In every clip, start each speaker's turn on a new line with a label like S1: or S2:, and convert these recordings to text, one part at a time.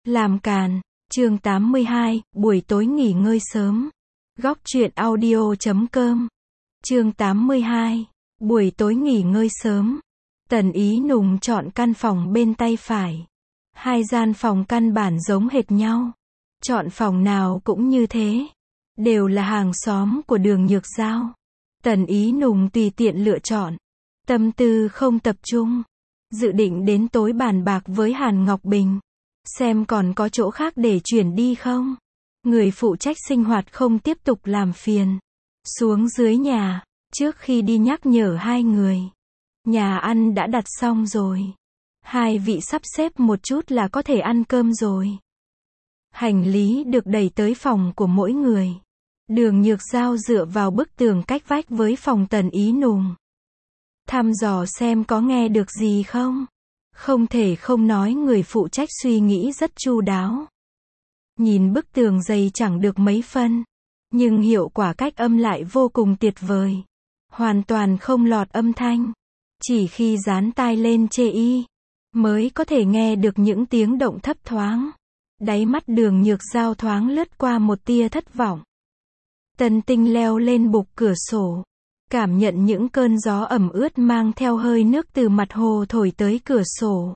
S1: Làm càn, chương 82, buổi tối nghỉ ngơi sớm. Góc truyện audio.com. Chương 82, buổi tối nghỉ ngơi sớm. Tần Ý Nùng chọn căn phòng bên tay phải. Hai gian phòng căn bản giống hệt nhau. Chọn phòng nào cũng như thế. Đều là hàng xóm của Đường Nhược Giao. Tần Ý Nùng tùy tiện lựa chọn. Tâm tư không tập trung. Dự định đến tối bàn bạc với Hàn Ngọc Bình. Xem còn có chỗ khác để chuyển đi không. Người phụ trách sinh hoạt không tiếp tục làm phiền. Xuống dưới nhà, trước khi đi nhắc nhở hai người. Nhà ăn đã đặt xong rồi. Hai vị sắp xếp một chút là có thể ăn cơm rồi. Hành lý được đẩy tới phòng của mỗi người. Đường Nhược Giao dựa vào bức tường cách vách với phòng Tần Ý Nùng. Thăm dò xem có nghe được gì không. Không thể không nói người phụ trách suy nghĩ rất chu đáo. Nhìn bức tường dày chẳng được mấy phân. Nhưng hiệu quả cách âm lại vô cùng tuyệt vời. Hoàn toàn không lọt âm thanh. Chỉ khi dán tai lên chê y, mới có thể nghe được những tiếng động thấp thoáng. Đáy mắt Đường Nhược Giao thoáng lướt qua một tia thất vọng. Tần Tinh leo lên bục cửa sổ. Cảm nhận những cơn gió ẩm ướt mang theo hơi nước từ mặt hồ thổi tới cửa sổ.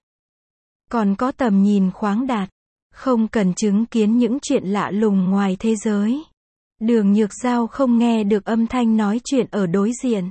S1: Còn có tầm nhìn khoáng đạt. Không cần chứng kiến những chuyện lạ lùng ngoài thế giới. Đường Nhược Giao không nghe được âm thanh nói chuyện ở đối diện.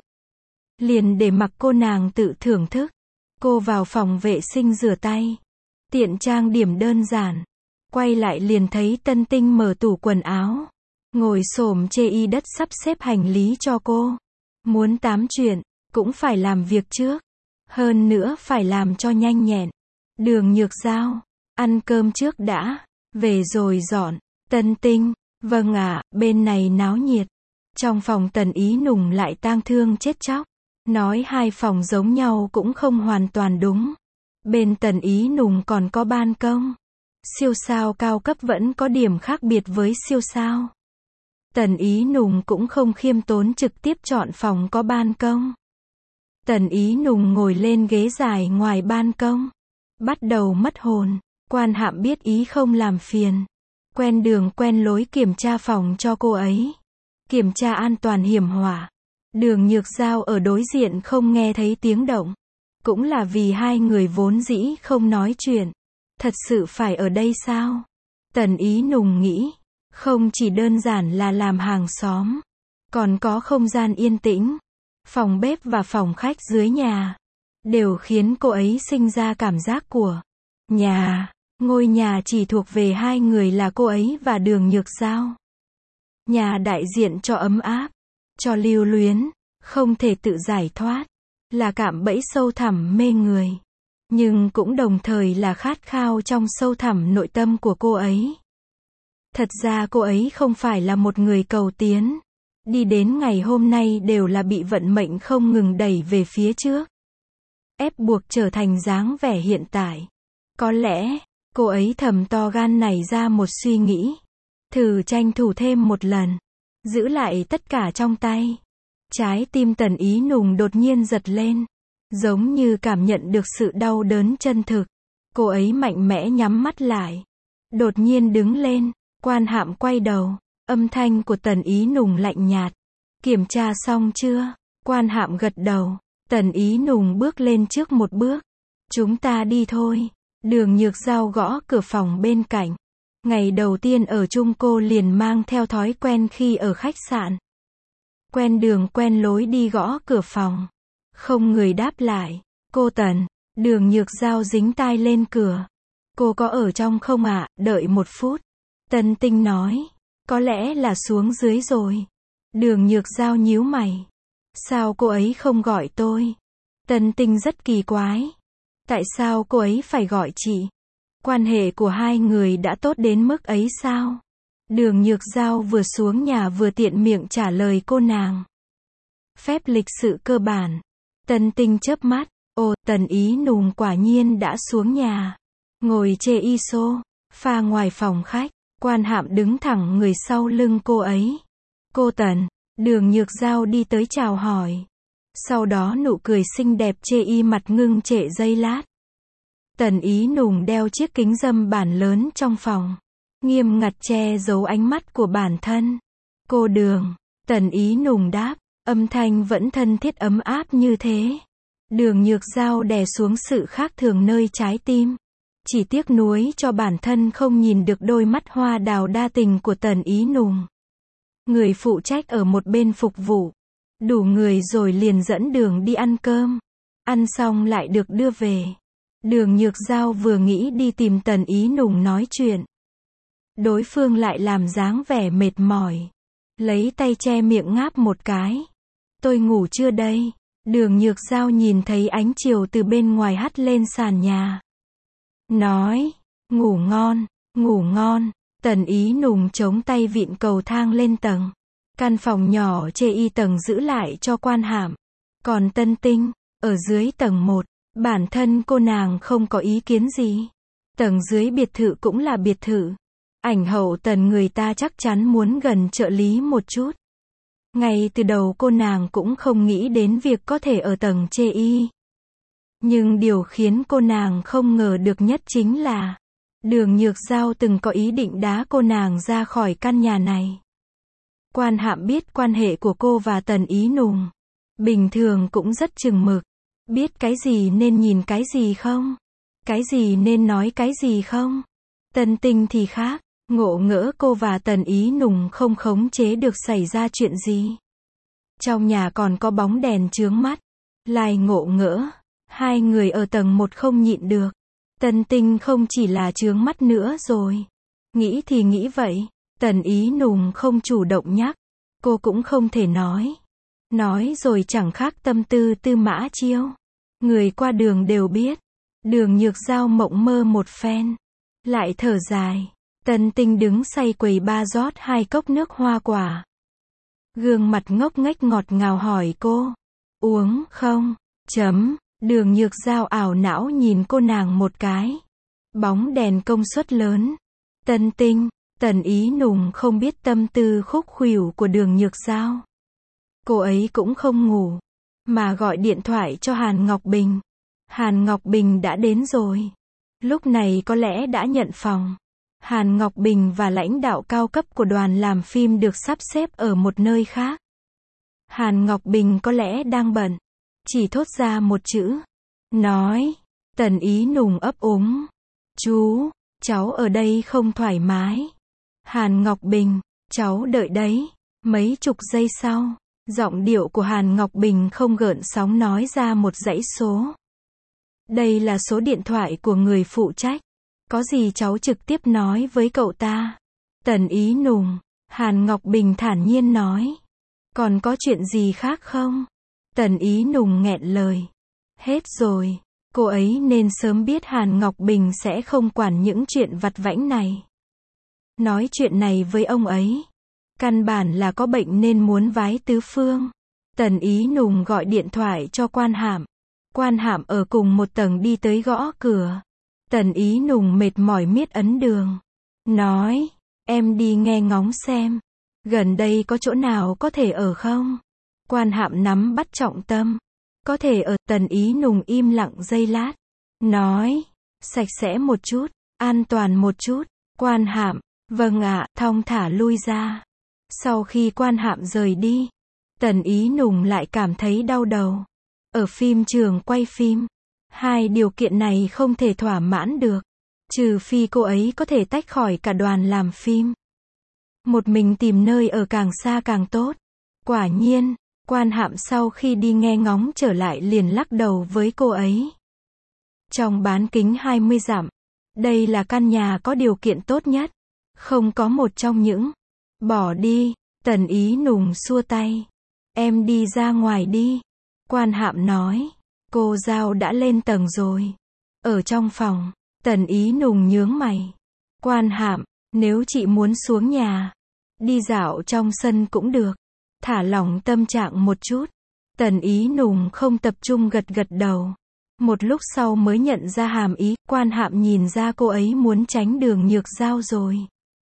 S1: Liền để mặc cô nàng tự thưởng thức. Cô vào phòng vệ sinh rửa tay. Tiện trang điểm đơn giản. Quay lại liền thấy Tân Tinh mở tủ quần áo. Ngồi xổm chê y đất sắp xếp hành lý cho cô. Muốn tám chuyện, cũng phải làm việc trước. Hơn nữa phải làm cho nhanh nhẹn. Đường Nhược Giao, ăn cơm trước đã. Về rồi dọn. Tân Tinh, vâng ạ, bên này náo nhiệt. Trong phòng Tần Ý Nùng lại tang thương chết chóc. Nói hai phòng giống nhau cũng không hoàn toàn đúng. Bên Tần Ý Nùng còn có ban công. Siêu sao cao cấp vẫn có điểm khác biệt với siêu sao. Tần Ý Nùng cũng không khiêm tốn trực tiếp chọn phòng có ban công. Tần Ý Nùng ngồi lên ghế dài ngoài ban công. Bắt đầu mất hồn. Quan Hạm biết ý không làm phiền. Quen đường quen lối kiểm tra phòng cho cô ấy. Kiểm tra an toàn hiểm họa. Đường Nhược Giao ở đối diện không nghe thấy tiếng động. Cũng là vì hai người vốn dĩ không nói chuyện. Thật sự phải ở đây sao? Tần Ý Nùng nghĩ. Không chỉ đơn giản là làm hàng xóm. Còn có không gian yên tĩnh. Phòng bếp và phòng khách dưới nhà. Đều khiến cô ấy sinh ra cảm giác của nhà. Ngôi nhà chỉ thuộc về hai người là cô ấy và Đường Nhược Giao. Nhà đại diện cho ấm áp. Cho lưu luyến. Không thể tự giải thoát. Là cạm bẫy sâu thẳm mê người. Nhưng cũng đồng thời là khát khao trong sâu thẳm nội tâm của cô ấy. Thật ra cô ấy không phải là một người cầu tiến. Đi đến ngày hôm nay đều là bị vận mệnh không ngừng đẩy về phía trước. Ép buộc trở thành dáng vẻ hiện tại. Có lẽ, cô ấy thầm to gan nảy ra một suy nghĩ. Thử tranh thủ thêm một lần. Giữ lại tất cả trong tay. Trái tim Tần Ý Nùng đột nhiên giật lên. Giống như cảm nhận được sự đau đớn chân thực. Cô ấy mạnh mẽ nhắm mắt lại. Đột nhiên đứng lên. Quan Hạm quay đầu. Âm thanh của Tần Ý Nùng lạnh nhạt. Kiểm tra xong chưa? Quan Hạm gật đầu. Tần Ý Nùng bước lên trước một bước. Chúng ta đi thôi. Đường Nhược Giao gõ cửa phòng bên cạnh. Ngày đầu tiên ở chung cô liền mang theo thói quen khi ở khách sạn. Quen đường quen lối đi gõ cửa phòng. Không người đáp lại. Cô Tần. Đường Nhược Giao dính tai lên cửa. Cô có ở trong không ạ? Đợi một phút. Tân Tinh nói. Có lẽ là xuống dưới rồi. Đường Nhược Giao nhíu mày. Sao cô ấy không gọi tôi? Tân Tinh rất kỳ quái. Tại sao cô ấy phải gọi chị? Quan hệ của hai người đã tốt đến mức ấy sao? Đường Nhược Giao vừa xuống nhà vừa tiện miệng trả lời cô nàng. Phép lịch sự cơ bản. Tân Tinh chớp mắt. Ồ, Tần Ý Nùng quả nhiên đã xuống nhà. Ngồi chê y pha ngoài phòng khách. Quan Hạm đứng thẳng người sau lưng cô ấy. Cô Tần. Đường Nhược Giao đi tới chào hỏi. Sau đó nụ cười xinh đẹp chê y mặt ngưng trệ giây lát. Tần Ý Nùng đeo chiếc kính râm bản lớn trong phòng, nghiêm ngặt che giấu ánh mắt của bản thân. Cô Đường, Tần Ý Nùng đáp, âm thanh vẫn thân thiết ấm áp như thế. Đường Nhược Giao đè xuống sự khác thường nơi trái tim. Chỉ tiếc nuối cho bản thân không nhìn được đôi mắt hoa đào đa tình của Tần Ý Nùng. Người phụ trách ở một bên phục vụ. Đủ người rồi liền dẫn Đường đi ăn cơm. Ăn xong lại được đưa về. Đường Nhược Giao vừa nghĩ đi tìm Tần Ý Nùng nói chuyện. Đối phương lại làm dáng vẻ mệt mỏi. Lấy tay che miệng ngáp một cái. Tôi ngủ chưa đây? Đường Nhược Giao nhìn thấy ánh chiều từ bên ngoài hắt lên sàn nhà. Nói, ngủ ngon, ngủ ngon. Tần Ý Nùng chống tay vịn cầu thang lên tầng. Căn phòng nhỏ chê y tầng giữ lại cho Quan Hạm. Còn Tân Tinh, ở dưới tầng 1, bản thân cô nàng không có ý kiến gì. Tầng dưới biệt thự cũng là biệt thự. Ảnh hậu Tần người ta chắc chắn muốn gần trợ lý một chút. Ngay từ đầu cô nàng cũng không nghĩ đến việc có thể ở tầng chê y. Nhưng điều khiến cô nàng không ngờ được nhất chính là Đường Nhược Giao từng có ý định đá cô nàng ra khỏi căn nhà này. Quan Hạm biết quan hệ của cô và Tần Ý Nùng. Bình thường cũng rất chừng mực. Biết cái gì nên nhìn cái gì không? Cái gì nên nói cái gì không? Tân Tinh thì khác. Ngộ ngỡ cô và Tần Ý Nùng không khống chế được xảy ra chuyện gì. Trong nhà còn có bóng đèn chướng mắt. Lại ngộ ngỡ. Hai người ở tầng 1 không nhịn được. Tân Tinh không chỉ là chướng mắt nữa rồi. Nghĩ thì nghĩ vậy. Tần Ý Nùng không chủ động nhắc. Cô cũng không thể nói. Nói rồi chẳng khác tâm tư Tư Mã Chiêu. Người qua đường đều biết. Đường Nhược Giao mộng mơ một phen. Lại thở dài. Tân Tinh đứng say quầy ba rót 2 cốc nước hoa quả. Gương mặt ngốc nghếch ngọt ngào hỏi cô. Uống không? Đường Nhược Giao ảo não nhìn cô nàng một cái. Bóng đèn công suất lớn. Tân Tinh, Tần Ý Nùng không biết tâm tư khúc khuỷu của Đường Nhược Giao. Cô ấy cũng không ngủ, mà gọi điện thoại cho Hàn Ngọc Bình. Hàn Ngọc Bình đã đến rồi. Lúc này có lẽ đã nhận phòng. Hàn Ngọc Bình và lãnh đạo cao cấp của đoàn làm phim được sắp xếp ở một nơi khác. Hàn Ngọc Bình có lẽ đang bận. Chỉ thốt ra một chữ. Nói. Tần Ý Nùng ấp úng. Chú, cháu ở đây không thoải mái. Hàn Ngọc Bình, cháu đợi đấy. Mấy chục giây sau, giọng điệu của Hàn Ngọc Bình không gợn sóng nói ra một dãy số. Đây là số điện thoại của người phụ trách. Có gì cháu trực tiếp nói với cậu ta. Tần Ý Nùng, Hàn Ngọc Bình thản nhiên nói. Còn có chuyện gì khác không? Tần Ý Nùng nghẹn lời. Hết rồi. Cô ấy nên sớm biết Hàn Ngọc Bình sẽ không quản những chuyện vặt vãnh này. Nói chuyện này với ông ấy. Căn bản là có bệnh nên muốn vái tứ phương. Tần Ý Nùng gọi điện thoại cho Quan Hạm. Quan Hạm ở cùng một tầng đi tới gõ cửa. Tần Ý Nùng mệt mỏi miết ấn đường. Nói, em đi nghe ngóng xem. Gần đây có chỗ nào có thể ở không? Quan Hạm nắm bắt trọng tâm. Có thể ở. Tần Ý Nùng im lặng giây lát. Nói, sạch sẽ một chút, an toàn một chút. Quan Hạm, vâng ạ, thong thả lui ra. Sau khi Quan Hạm rời đi, Tần Ý Nùng lại cảm thấy đau đầu. Ở phim trường quay phim, hai điều kiện này không thể thỏa mãn được. Trừ phi cô ấy có thể tách khỏi cả đoàn làm phim. Một mình tìm nơi ở càng xa càng tốt. Quả nhiên, Quan Hạm sau khi đi nghe ngóng trở lại liền lắc đầu với cô ấy. Trong bán kính 20 dặm, đây là căn nhà có điều kiện tốt nhất. Không có một trong những. Bỏ đi, Tần Ý Nùng xua tay. Em đi ra ngoài đi. Quan Hạm nói. Cô Giao đã lên tầng rồi. Ở trong phòng, Tần Ý Nùng nhướng mày. Quan Hạm, nếu chị muốn xuống nhà, đi dạo trong sân cũng được. Thả lỏng tâm trạng một chút. Tần Ý Nùng không tập trung gật gật đầu. Một lúc sau mới nhận ra hàm ý. Quan Hạm nhìn ra cô ấy muốn tránh Đường Nhược Giao rồi.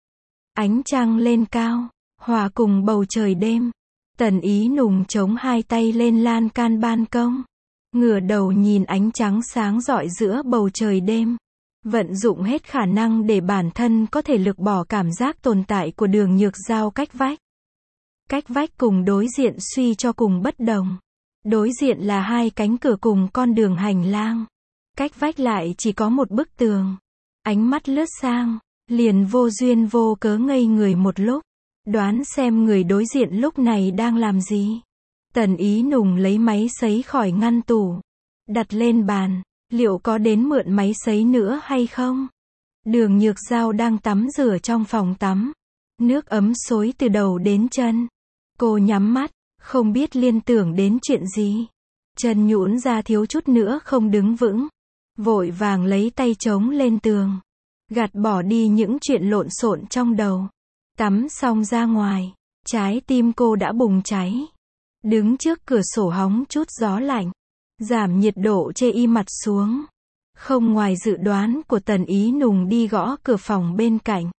S1: Ánh trăng lên cao, hòa cùng bầu trời đêm. Tần Ý Nùng chống hai tay lên lan can ban công. ngửa đầu nhìn ánh trắng sáng rọi giữa bầu trời đêm. Vận dụng hết khả năng để bản thân có thể lược bỏ cảm giác tồn tại của Đường Nhược Giao cách vách. Cách vách cùng đối diện suy cho cùng bất đồng. Đối diện là hai cánh cửa cùng con đường hành lang. Cách vách lại chỉ có một bức tường. Ánh mắt lướt sang, liền vô duyên vô cớ ngây người một lúc. Đoán xem người đối diện lúc này đang làm gì. Tần Ý Nùng lấy máy sấy khỏi ngăn tủ. Đặt lên bàn. Liệu có đến mượn máy sấy nữa hay không? Đường Nhược Giao đang tắm rửa trong phòng tắm. Nước ấm xối từ đầu đến chân. Cô nhắm mắt, không biết liên tưởng đến chuyện gì. Chân nhũn ra thiếu chút nữa không đứng vững. Vội vàng lấy tay chống lên tường. Gạt bỏ đi những chuyện lộn xộn trong đầu. Tắm xong ra ngoài. Trái tim cô đã bùng cháy. Đứng trước cửa sổ hóng chút gió lạnh. Giảm nhiệt độ chê y mặt xuống. Không ngoài dự đoán của Tần Ý Nùng đi gõ cửa phòng bên cạnh.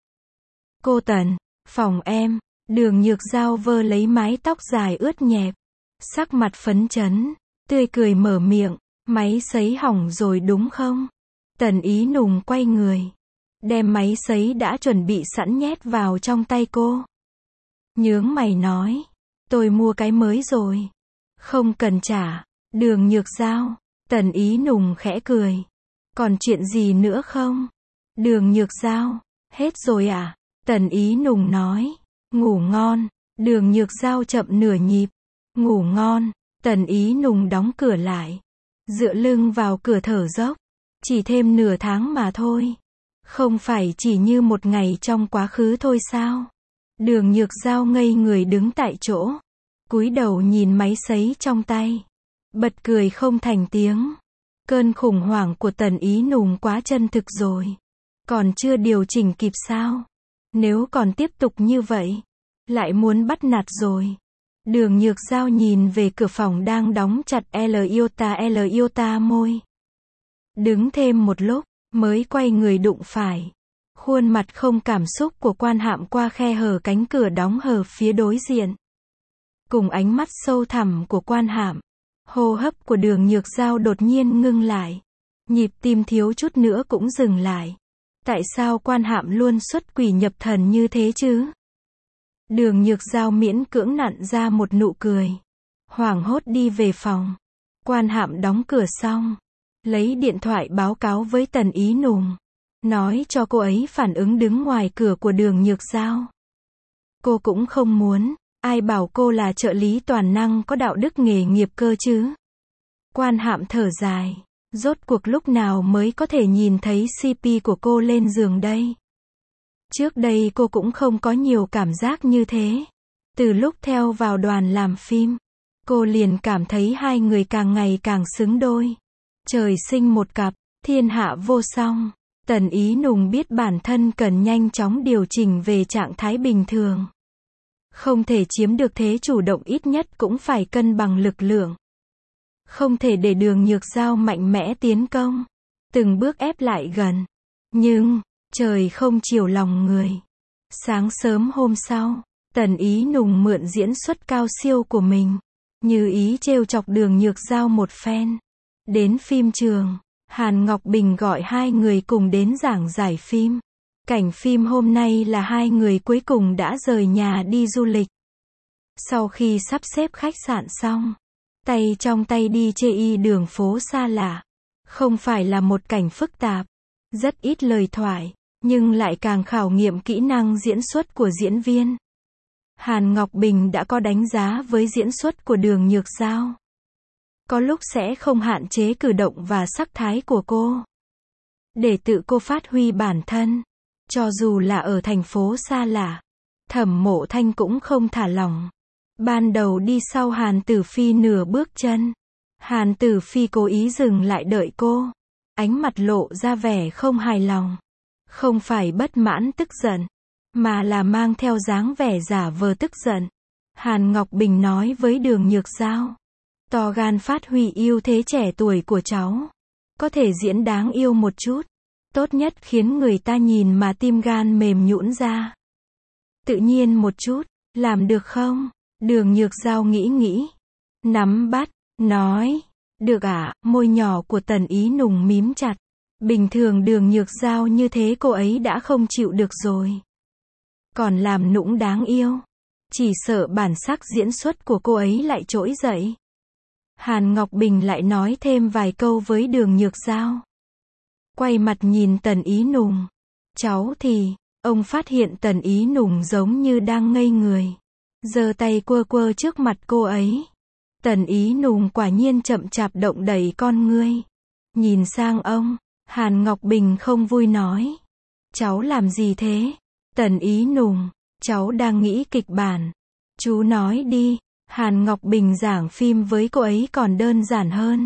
S1: Cô Tần, phòng em. Đường Nhược Giao vơ lấy mái tóc dài ướt nhẹp. Sắc mặt phấn chấn, tươi cười mở miệng. Máy sấy hỏng rồi đúng không? Tần Ý Nùng quay người. Đem máy sấy đã chuẩn bị sẵn nhét vào trong tay cô. Nhướng mày nói. Tôi mua cái mới rồi. Không cần trả. Đường Nhược Giao. Tần Ý Nùng khẽ cười. Còn chuyện gì nữa không? Đường Nhược Giao. Hết rồi à? Tần Ý Nùng nói. Ngủ ngon. Đường Nhược Giao chậm nửa nhịp. Ngủ ngon. Tần Ý Nùng đóng cửa lại. Dựa lưng vào cửa thở dốc. Chỉ thêm nửa tháng mà thôi. Không phải chỉ như một ngày trong quá khứ thôi sao? Đường Nhược Giao ngây người đứng tại chỗ. Cúi đầu nhìn máy sấy trong tay. Bật cười không thành tiếng. Cơn khủng hoảng của Tần Ý Nùng quá chân thực rồi. Còn chưa điều chỉnh kịp sao? Nếu còn tiếp tục như vậy, lại muốn bắt nạt rồi. Đường Nhược Giao nhìn về cửa phòng đang đóng chặt L iota môi. Đứng thêm một lúc, mới quay người đụng phải. Khuôn mặt không cảm xúc của Quan Hạm qua khe hở cánh cửa đóng hở phía đối diện. Cùng ánh mắt sâu thẳm của Quan Hạm. Hô hấp của Đường Nhược Giao đột nhiên ngưng lại. Nhịp tim thiếu chút nữa cũng dừng lại. Tại sao Quan Hạm luôn xuất quỷ nhập thần như thế chứ? Đường Nhược Giao miễn cưỡng nặn ra một nụ cười. Hoảng hốt đi về phòng. Quan Hạm đóng cửa xong. Lấy điện thoại báo cáo với Tần Ý Nùng. Nói cho cô ấy phản ứng đứng ngoài cửa của Đường Nhược Giao. Cô cũng không muốn. Ai bảo cô là trợ lý toàn năng có đạo đức nghề nghiệp cơ chứ? Quan Hạm thở dài. Rốt cuộc lúc nào mới có thể nhìn thấy CP của cô lên giường đây? Trước đây cô cũng không có nhiều cảm giác như thế. Từ lúc theo vào đoàn làm phim, cô liền cảm thấy hai người càng ngày càng xứng đôi. Trời sinh một cặp, thiên hạ vô song. Tần Ý Nùng biết bản thân cần nhanh chóng điều chỉnh về trạng thái bình thường. Không thể chiếm được thế chủ động, ít nhất cũng phải cân bằng lực lượng. Không thể để Đường Nhược Giao mạnh mẽ tiến công. Từng bước ép lại gần. Nhưng, trời không chiều lòng người. Sáng sớm hôm sau, Tần Ý Nùng mượn diễn xuất cao siêu của mình. Như ý trêu chọc Đường Nhược Giao một phen. Đến phim trường, Hàn Ngọc Bình gọi hai người cùng đến giảng giải phim. Cảnh phim hôm nay là hai người cuối cùng đã rời nhà đi du lịch. Sau khi sắp xếp khách sạn xong, tay trong tay đi chơi đường phố xa lạ. Không phải là một cảnh phức tạp, rất ít lời thoại, nhưng lại càng khảo nghiệm kỹ năng diễn xuất của diễn viên. Hàn Ngọc Bình đã có đánh giá với diễn xuất của Đường Nhược Giao. Có lúc sẽ không hạn chế cử động và sắc thái của cô. Để tự cô phát huy bản thân. Cho dù là ở thành phố xa lạ, Thẩm Mộ Thanh cũng không thả lỏng. Ban đầu đi sau Hàn Tử Phi nửa bước chân. Hàn Tử Phi cố ý dừng lại đợi cô. Ánh mặt lộ ra vẻ không hài lòng. Không phải bất mãn tức giận, mà là mang theo dáng vẻ giả vờ tức giận. Hàn Ngọc Bình nói với Đường Nhược Giao. To gan phát huy ưu thế trẻ tuổi của cháu. Có thể diễn đáng yêu một chút. Tốt nhất khiến người ta nhìn mà tim gan mềm nhũn ra. Tự nhiên một chút, làm được không? Đường Nhược Giao nghĩ. Nắm bắt, nói. Được ạ, môi nhỏ của Tần Ý Nùng mím chặt. Bình thường Đường Nhược Giao như thế cô ấy đã không chịu được rồi. Còn làm nũng đáng yêu. Chỉ sợ bản sắc diễn xuất của cô ấy lại trỗi dậy. Hàn Ngọc Bình lại nói thêm vài câu với Đường Nhược Giao. Quay mặt nhìn Tần Ý Nùng. Cháu thì, ông phát hiện Tần Ý Nùng giống như đang ngây người. Giơ tay quơ quơ trước mặt cô ấy. Tần Ý Nùng quả nhiên chậm chạp động đẩy con ngươi. Nhìn sang ông, Hàn Ngọc Bình không vui nói. Cháu làm gì thế? Tần Ý Nùng, cháu đang nghĩ kịch bản. Chú nói đi. Hàn Ngọc Bình giảng phim với cô ấy còn đơn giản hơn.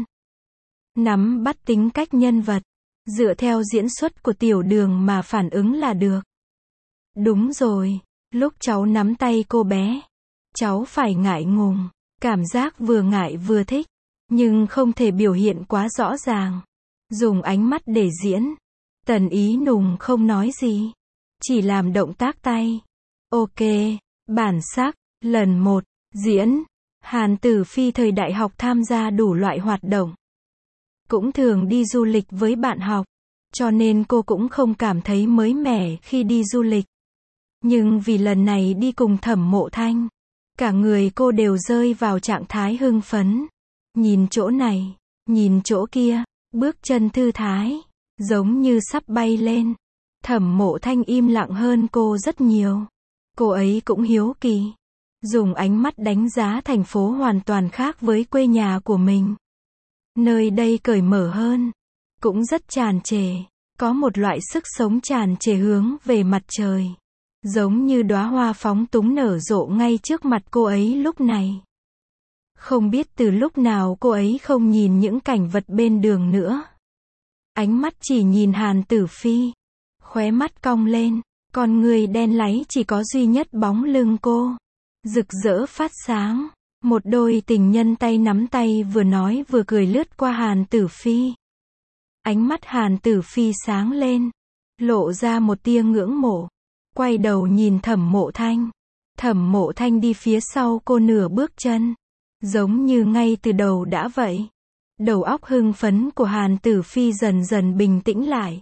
S1: Nắm bắt tính cách nhân vật. Dựa theo diễn xuất của Tiểu Đường mà phản ứng là được. Đúng rồi, lúc cháu nắm tay cô bé, cháu phải ngại ngùng, cảm giác vừa ngại vừa thích, nhưng không thể biểu hiện quá rõ ràng. Dùng ánh mắt để diễn. Tần Ý Nùng không nói gì, chỉ làm động tác tay. Ok, bản sắc, lần 1, diễn. Hàn Tử Phi thời đại học tham gia đủ loại hoạt động. Cũng thường đi du lịch với bạn học, cho nên cô cũng không cảm thấy mới mẻ khi đi du lịch. Nhưng vì lần này đi cùng Thẩm Mộ Thanh, cả người cô đều rơi vào trạng thái hưng phấn. Nhìn chỗ này, nhìn chỗ kia, bước chân thư thái, giống như sắp bay lên. Thẩm Mộ Thanh im lặng hơn cô rất nhiều. Cô ấy cũng hiếu kỳ. Dùng ánh mắt đánh giá thành phố hoàn toàn khác với quê nhà của mình. Nơi đây cởi mở hơn, cũng rất tràn trề, có một loại sức sống tràn trề hướng về mặt trời. Giống như đóa hoa phóng túng nở rộ ngay trước mặt cô ấy lúc này. Không biết từ lúc nào cô ấy không nhìn những cảnh vật bên đường nữa. Ánh mắt chỉ nhìn Hàn Tử Phi. Khóe mắt cong lên, con người đen láy chỉ có duy nhất bóng lưng cô. Rực rỡ phát sáng. Một đôi tình nhân tay nắm tay vừa nói vừa cười lướt qua Hàn Tử Phi. Ánh mắt Hàn Tử Phi sáng lên, lộ ra một tia ngưỡng mộ. Quay đầu nhìn Thẩm Mộ Thanh. Thẩm Mộ Thanh đi phía sau cô nửa bước chân. Giống như ngay từ đầu đã vậy. Đầu óc hưng phấn của Hàn Tử Phi dần dần bình tĩnh lại.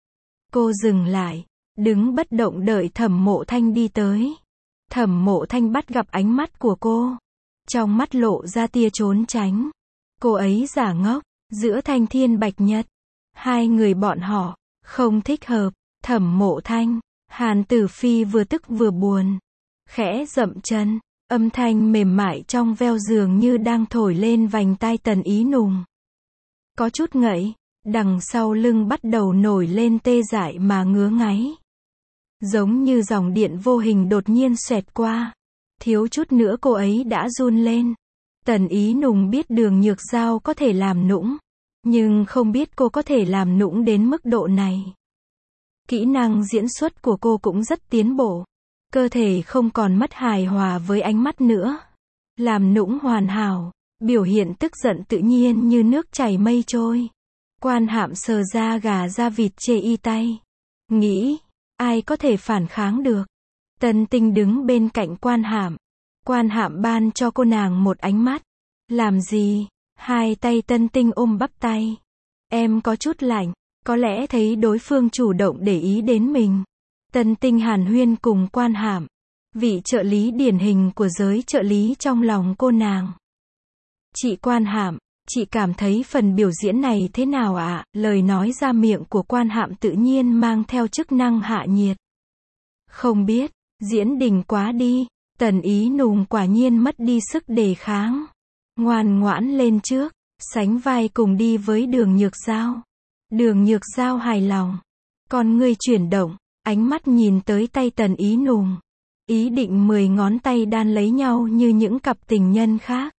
S1: Cô dừng lại, đứng bất động đợi Thẩm Mộ Thanh đi tới. Thẩm Mộ Thanh bắt gặp ánh mắt của cô. Trong mắt lộ ra tia trốn tránh. Cô ấy giả ngốc, giữa thanh thiên bạch nhật. Hai người bọn họ, không thích hợp. Thẩm Mộ Thanh, Hàn Tử Phi vừa tức vừa buồn. Khẽ dậm chân, âm thanh mềm mại trong veo dường như đang thổi lên vành tai Tần Ý Nùng. Có chút ngậy, đằng sau lưng bắt đầu nổi lên tê dại mà ngứa ngáy. Giống như dòng điện vô hình đột nhiên xoẹt qua. Thiếu chút nữa cô ấy đã run lên. Tần Ý Nùng biết Đường Nhược Giao có thể làm nũng, nhưng không biết cô có thể làm nũng đến mức độ này. Kỹ năng diễn xuất của cô cũng rất tiến bộ. Cơ thể không còn mất hài hòa với ánh mắt nữa. Làm nũng hoàn hảo, biểu hiện tức giận tự nhiên như nước chảy mây trôi. Quan Hạm sờ da gà da vịt chê y tay. Nghĩ, ai có thể phản kháng được. Tân Tinh đứng bên cạnh Quan Hạm. Quan Hạm ban cho cô nàng một ánh mắt. Làm gì? Hai tay Tân Tinh ôm bắp tay. Em có chút lạnh. Có lẽ thấy đối phương chủ động để ý đến mình. Tân Tinh hàn huyên cùng Quan Hạm. Vị trợ lý điển hình của giới trợ lý trong lòng cô nàng. Chị Quan Hạm, chị cảm thấy phần biểu diễn này thế nào ạ? Lời nói ra miệng của Quan Hạm tự nhiên mang theo chức năng hạ nhiệt. Không biết, diễn đỉnh quá đi. Tần Ý Nùng quả nhiên mất đi sức đề kháng. Ngoan ngoãn lên trước, sánh vai cùng đi với Đường Nhược Giao. Đường Nhược Giao hài lòng. Con ngươi chuyển động, ánh mắt nhìn tới tay Tần Ý Nùng. Ý định 10 ngón tay đan lấy nhau như những cặp tình nhân khác.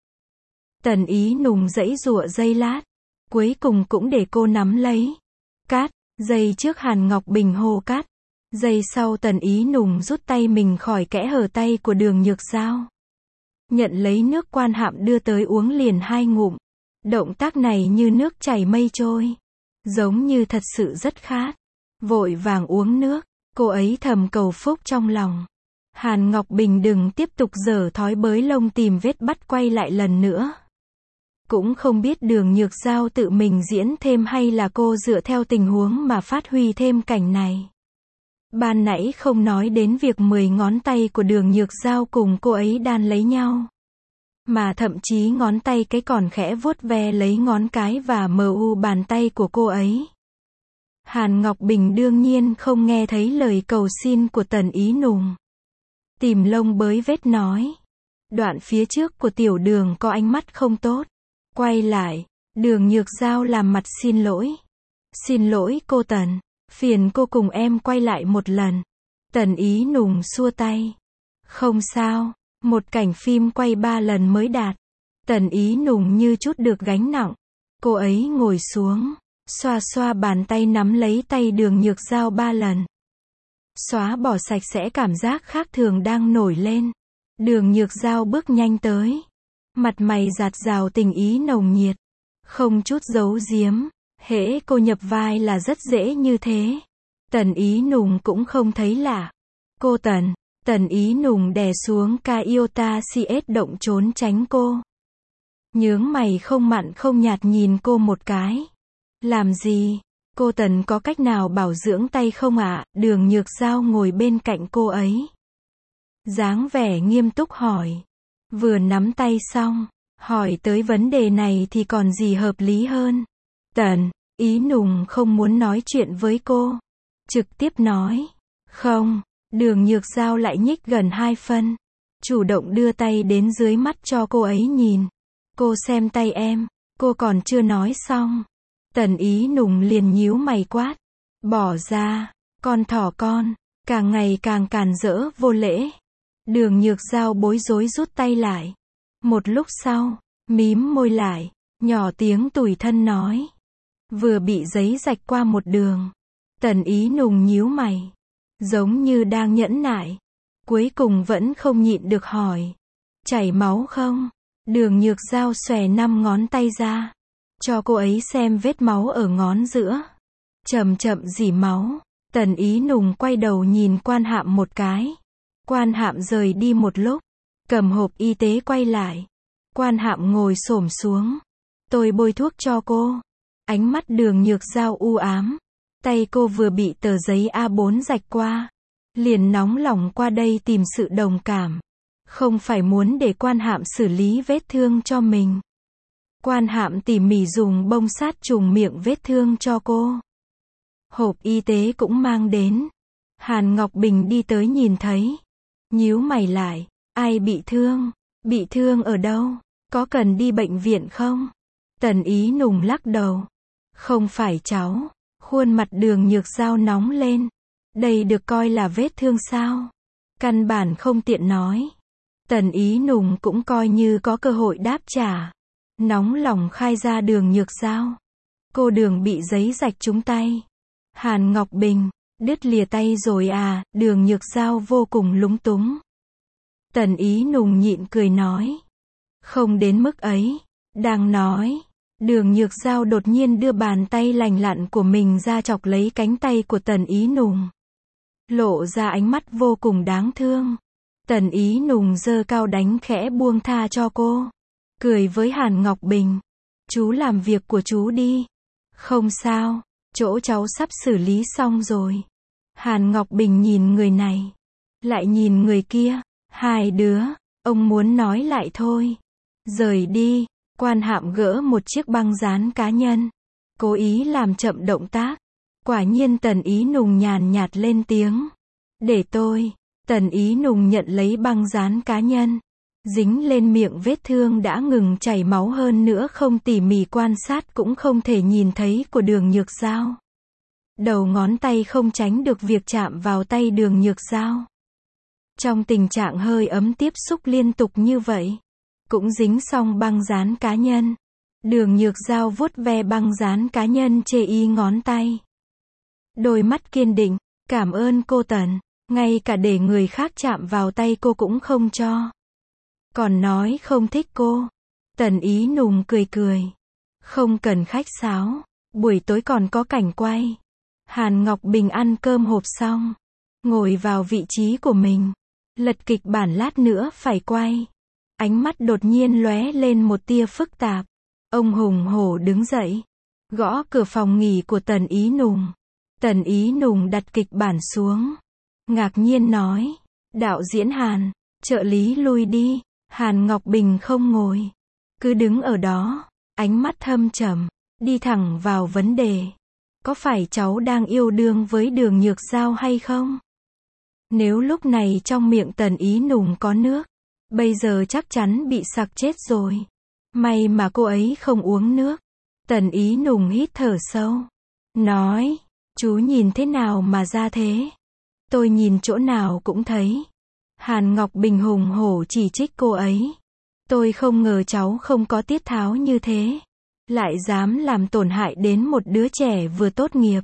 S1: Tần Ý Nùng giãy giụa giây lát. Cuối cùng cũng để cô nắm lấy. Cát, giây trước Hàn Ngọc Bình hô cát. Giây sau Tần Ý Nùng rút tay mình khỏi kẽ hở tay của Đường Nhược Giao. Nhận lấy nước Quan Hạm đưa tới uống liền 2 ngụm. Động tác này như nước chảy mây trôi. Giống như thật sự rất khát. Vội vàng uống nước, cô ấy thầm cầu phúc trong lòng. Hàn Ngọc Bình đừng tiếp tục giở thói bới lông tìm vết bắt quay lại lần nữa. Cũng không biết Đường Nhược Giao tự mình diễn thêm hay là cô dựa theo tình huống mà phát huy thêm cảnh này. Ban nãy không nói đến việc 10 ngón tay của Đường Nhược Giao cùng cô ấy đan lấy nhau. Mà thậm chí ngón tay cái còn khẽ vuốt ve lấy ngón cái và mu bàn tay của cô ấy. Hàn Ngọc Bình đương nhiên không nghe thấy lời cầu xin của Tần Ý Nùng. Tìm lông bới vết nói. Đoạn phía trước của Tiểu Đường có ánh mắt không tốt. Quay lại, Đường Nhược Giao làm mặt xin lỗi. Xin lỗi cô Tần, phiền cô cùng em quay lại một lần. Tần Ý Nùng xua tay. Không sao, một cảnh phim quay 3 lần mới đạt. Tần Ý Nùng như chút được gánh nặng. Cô ấy ngồi xuống, xoa xoa bàn tay nắm lấy tay Đường Nhược Giao 3 lần. Xóa bỏ sạch sẽ cảm giác khác thường đang nổi lên. Đường Nhược Giao bước nhanh tới. Mặt mày dạt dào tình ý nồng nhiệt. Không chút giấu giếm. Hễ cô nhập vai là rất dễ như thế. Tần Ý Nùng cũng không thấy lạ. Cô Tần. Tần Ý Nùng đè xuống ca iota CS động trốn tránh cô. Nhướng mày không mặn không nhạt nhìn cô một cái. Làm gì? Cô Tần có cách nào bảo dưỡng tay không ạ? Đường Nhược Giao ngồi bên cạnh cô ấy. Dáng vẻ nghiêm túc hỏi. Vừa nắm tay xong, hỏi tới vấn đề này thì còn gì hợp lý hơn. Tần Ý Nùng không muốn nói chuyện với cô. Trực tiếp nói. Không. Đường Nhược Giao lại nhích gần 2 phân. Chủ động đưa tay đến dưới mắt cho cô ấy nhìn. Cô xem tay em. Cô còn chưa nói xong. Tần Ý Nùng liền nhíu mày quát. Bỏ ra. Con thỏ con. Càng ngày càng càn rỡ vô lễ. Đường Nhược Giao bối rối rút tay lại. Một lúc sau, mím môi lại, nhỏ tiếng tủi thân nói. Vừa bị giấy rạch qua một đường. Tần Ý Nùng nhíu mày. Giống như đang nhẫn nại. Cuối cùng vẫn không nhịn được hỏi. Chảy máu không? Đường Nhược Giao xòe 5 ngón tay ra. Cho cô ấy xem vết máu ở ngón giữa. Chậm chậm rỉ máu. Tần Ý Nùng quay đầu nhìn Quan Hạm một cái. Quan Hạm rời đi một lúc. Cầm hộp y tế quay lại. Quan Hạm ngồi xổm xuống. Tôi bôi thuốc cho cô. Ánh mắt Đường Nhược Giao u ám. Tay cô vừa bị tờ giấy A4 rạch qua. Liền nóng lòng qua đây tìm sự đồng cảm. Không phải muốn để Quan Hạm xử lý vết thương cho mình. Quan Hạm tỉ mỉ dùng bông sát trùng miệng vết thương cho cô. Hộp y tế cũng mang đến. Hàn Ngọc Bình đi tới nhìn thấy. Nhíu mày lại. Ai bị thương? Bị thương ở đâu? Có cần đi bệnh viện không? Tần Ý Nùng lắc đầu. Không phải cháu. Khuôn mặt Đường Nhược Giao nóng lên. Đây được coi là vết thương sao? Căn bản không tiện nói. Tần Ý Nùng cũng coi như có cơ hội đáp trả. Nóng lòng khai ra Đường Nhược Giao. Cô Đường bị giấy rạch trúng tay. Hàn Ngọc Bình. Đứt lìa tay rồi à? Đường Nhược Giao vô cùng lúng túng. Tần Ý Nùng nhịn cười nói. Không đến mức ấy. Đang nói. Đường Nhược Giao đột nhiên đưa bàn tay lành lặn của mình ra chọc lấy cánh tay của Tần Ý Nùng. Lộ ra ánh mắt vô cùng đáng thương. Tần Ý Nùng giơ cao đánh khẽ buông tha cho cô. Cười với Hàn Ngọc Bình. Chú làm việc của chú đi. Không sao. Chỗ cháu sắp xử lý xong rồi. Hàn Ngọc Bình nhìn người này. Lại nhìn người kia. Hai đứa. Ông muốn nói lại thôi. Rời đi. Quan Hạm gỡ một chiếc băng dán cá nhân. Cố ý làm chậm động tác. Quả nhiên Tần Ý Nùng nhàn nhạt lên tiếng. Để tôi. Tần Ý Nùng nhận lấy băng dán cá nhân. Dính lên miệng vết thương đã ngừng chảy máu hơn nữa không tỉ mỉ quan sát cũng không thể nhìn thấy của Đường Nhược Giao. Đầu ngón tay không tránh được việc chạm vào tay Đường Nhược Giao. Trong tình trạng hơi ấm tiếp xúc liên tục như vậy. Cũng dính xong băng dán cá nhân. Đường Nhược Giao vuốt ve băng dán cá nhân chê y ngón tay. Đôi mắt kiên định. Cảm ơn cô Tần. Ngay cả để người khác chạm vào tay cô cũng không cho. Còn nói không thích cô. Tần Ý Nùng cười cười. Không cần khách sáo. Buổi tối còn có cảnh quay. Hàn Ngọc Bình ăn cơm hộp xong. Ngồi vào vị trí của mình. Lật kịch bản lát nữa phải quay. Ánh mắt đột nhiên lóe lên một tia phức tạp. Ông hùng hổ đứng dậy, gõ cửa phòng nghỉ của Tần Ý Nùng. Tần Ý Nùng đặt kịch bản xuống, ngạc nhiên nói, đạo diễn Hàn, trợ lý lui đi. Hàn Ngọc Bình không ngồi, cứ đứng ở đó, ánh mắt thâm trầm, đi thẳng vào vấn đề. Có phải cháu đang yêu đương với Đường Nhược Giao hay không? Nếu lúc này trong miệng Tần Ý Nùng có nước, bây giờ chắc chắn bị sặc chết rồi. May mà cô ấy không uống nước. Tần Ý Nùng hít thở sâu, nói, chú nhìn thế nào mà ra thế? Tôi nhìn chỗ nào cũng thấy. Hàn Ngọc Bình hùng hổ chỉ trích cô ấy. Tôi không ngờ cháu không có tiết tháo như thế, lại dám làm tổn hại đến một đứa trẻ vừa tốt nghiệp.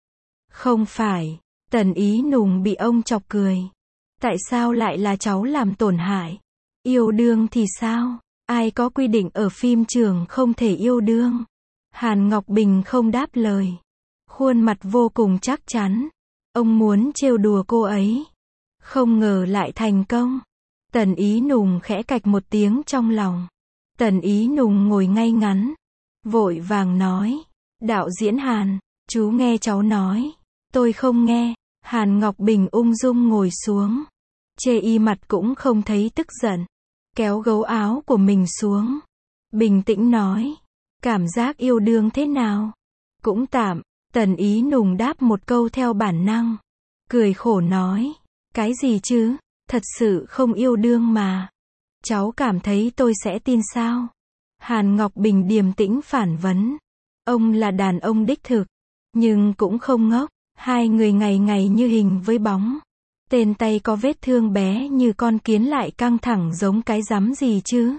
S1: Không phải. Tần Ý Nùng bị ông chọc cười. Tại sao lại là cháu làm tổn hại? Yêu đương thì sao? Ai có quy định ở phim trường không thể yêu đương? Hàn Ngọc Bình không đáp lời, khuôn mặt vô cùng chắc chắn. Ông muốn trêu đùa cô ấy, không ngờ lại thành công. Tần Ý Nùng khẽ cạch một tiếng trong lòng. Tần Ý Nùng ngồi ngay ngắn, vội vàng nói, đạo diễn Hàn, chú nghe cháu nói. Tôi không nghe. Hàn Ngọc Bình ung dung ngồi xuống, chê y mặt cũng không thấy tức giận, kéo gấu áo của mình xuống, bình tĩnh nói, cảm giác yêu đương thế nào? Cũng tạm. Tần Ý Nùng đáp một câu theo bản năng, cười khổ nói, cái gì chứ, thật sự không yêu đương mà. Cháu cảm thấy tôi sẽ tin sao? Hàn Ngọc Bình điềm tĩnh phản vấn. Ông là đàn ông đích thực, nhưng cũng không ngốc. Hai người ngày ngày như hình với bóng. Tên tay có vết thương bé như con kiến lại căng thẳng giống cái rắm gì chứ?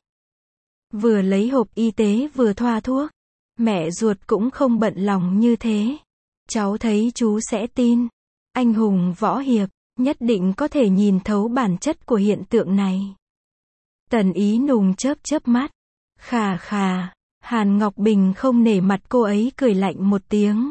S1: Vừa lấy hộp y tế vừa thoa thuốc. Mẹ ruột cũng không bận lòng như thế. Cháu thấy chú sẽ tin. Anh hùng võ hiệp, nhất định có thể nhìn thấu bản chất của hiện tượng này. Tần Ý Nùng chớp chớp mắt. Khà khà. Hàn Ngọc Bình không nể mặt cô ấy cười lạnh một tiếng.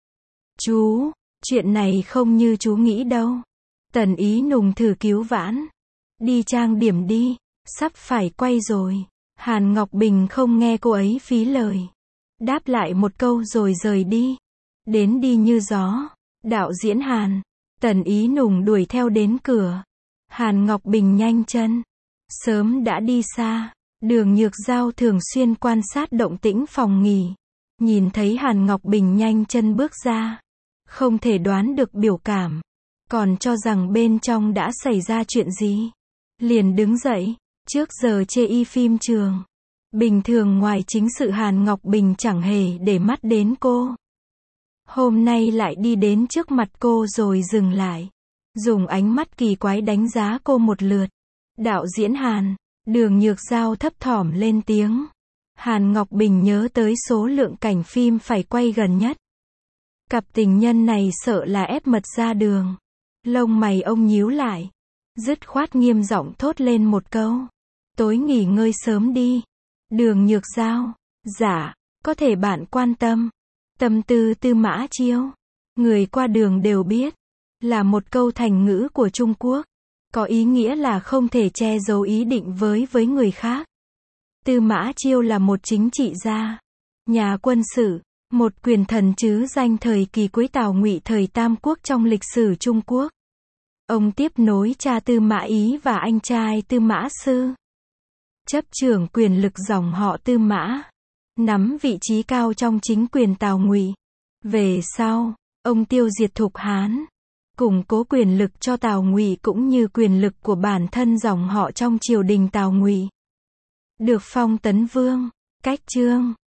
S1: Chú, chuyện này không như chú nghĩ đâu. Tần Ý Nùng thử cứu vãn. Đi trang điểm đi, sắp phải quay rồi. Hàn Ngọc Bình không nghe cô ấy phí lời, đáp lại một câu rồi rời đi. Đến đi như gió. Đạo diễn Hàn. Tần Ý Nùng đuổi theo đến cửa. Hàn Ngọc Bình nhanh chân, sớm đã đi xa. Đường Nhược Giao thường xuyên quan sát động tĩnh phòng nghỉ, nhìn thấy Hàn Ngọc Bình nhanh chân bước ra, không thể đoán được biểu cảm, còn cho rằng bên trong đã xảy ra chuyện gì. Liền đứng dậy, trước giờ chê y phim trường. Bình thường ngoài chính sự Hàn Ngọc Bình chẳng hề để mắt đến cô. Hôm nay lại đi đến trước mặt cô rồi dừng lại, dùng ánh mắt kỳ quái đánh giá cô một lượt. Đạo diễn Hàn. Đường Nhược Giao thấp thỏm lên tiếng. Hàn Ngọc Bình nhớ tới số lượng cảnh phim phải quay gần nhất. Cặp tình nhân này sợ là ép mật ra đường. Lông mày ông nhíu lại, dứt khoát nghiêm giọng thốt lên một câu. Tối nghỉ ngơi sớm đi. Đường Nhược Giao. Dạ, có thể bạn quan tâm. Tâm tư Tư Mã Chiêu, người qua đường đều biết, là một câu thành ngữ của Trung Quốc, có ý nghĩa là không thể che giấu ý định với người khác. Tư Mã Chiêu là một chính trị gia, nhà quân sự, một quyền thần trứ danh thời kỳ cuối Tào Ngụy thời Tam Quốc trong lịch sử Trung Quốc. Ông tiếp nối cha Tư Mã Ý và anh trai Tư Mã Sư, chấp trưởng quyền lực dòng họ Tư Mã, nắm vị trí cao trong chính quyền Tào Ngụy. Về sau, ông tiêu diệt Thục Hán, củng cố quyền lực cho Tào Ngụy cũng như quyền lực của bản thân dòng họ trong triều đình Tào Ngụy. Được phong Tấn Vương, cách Chương.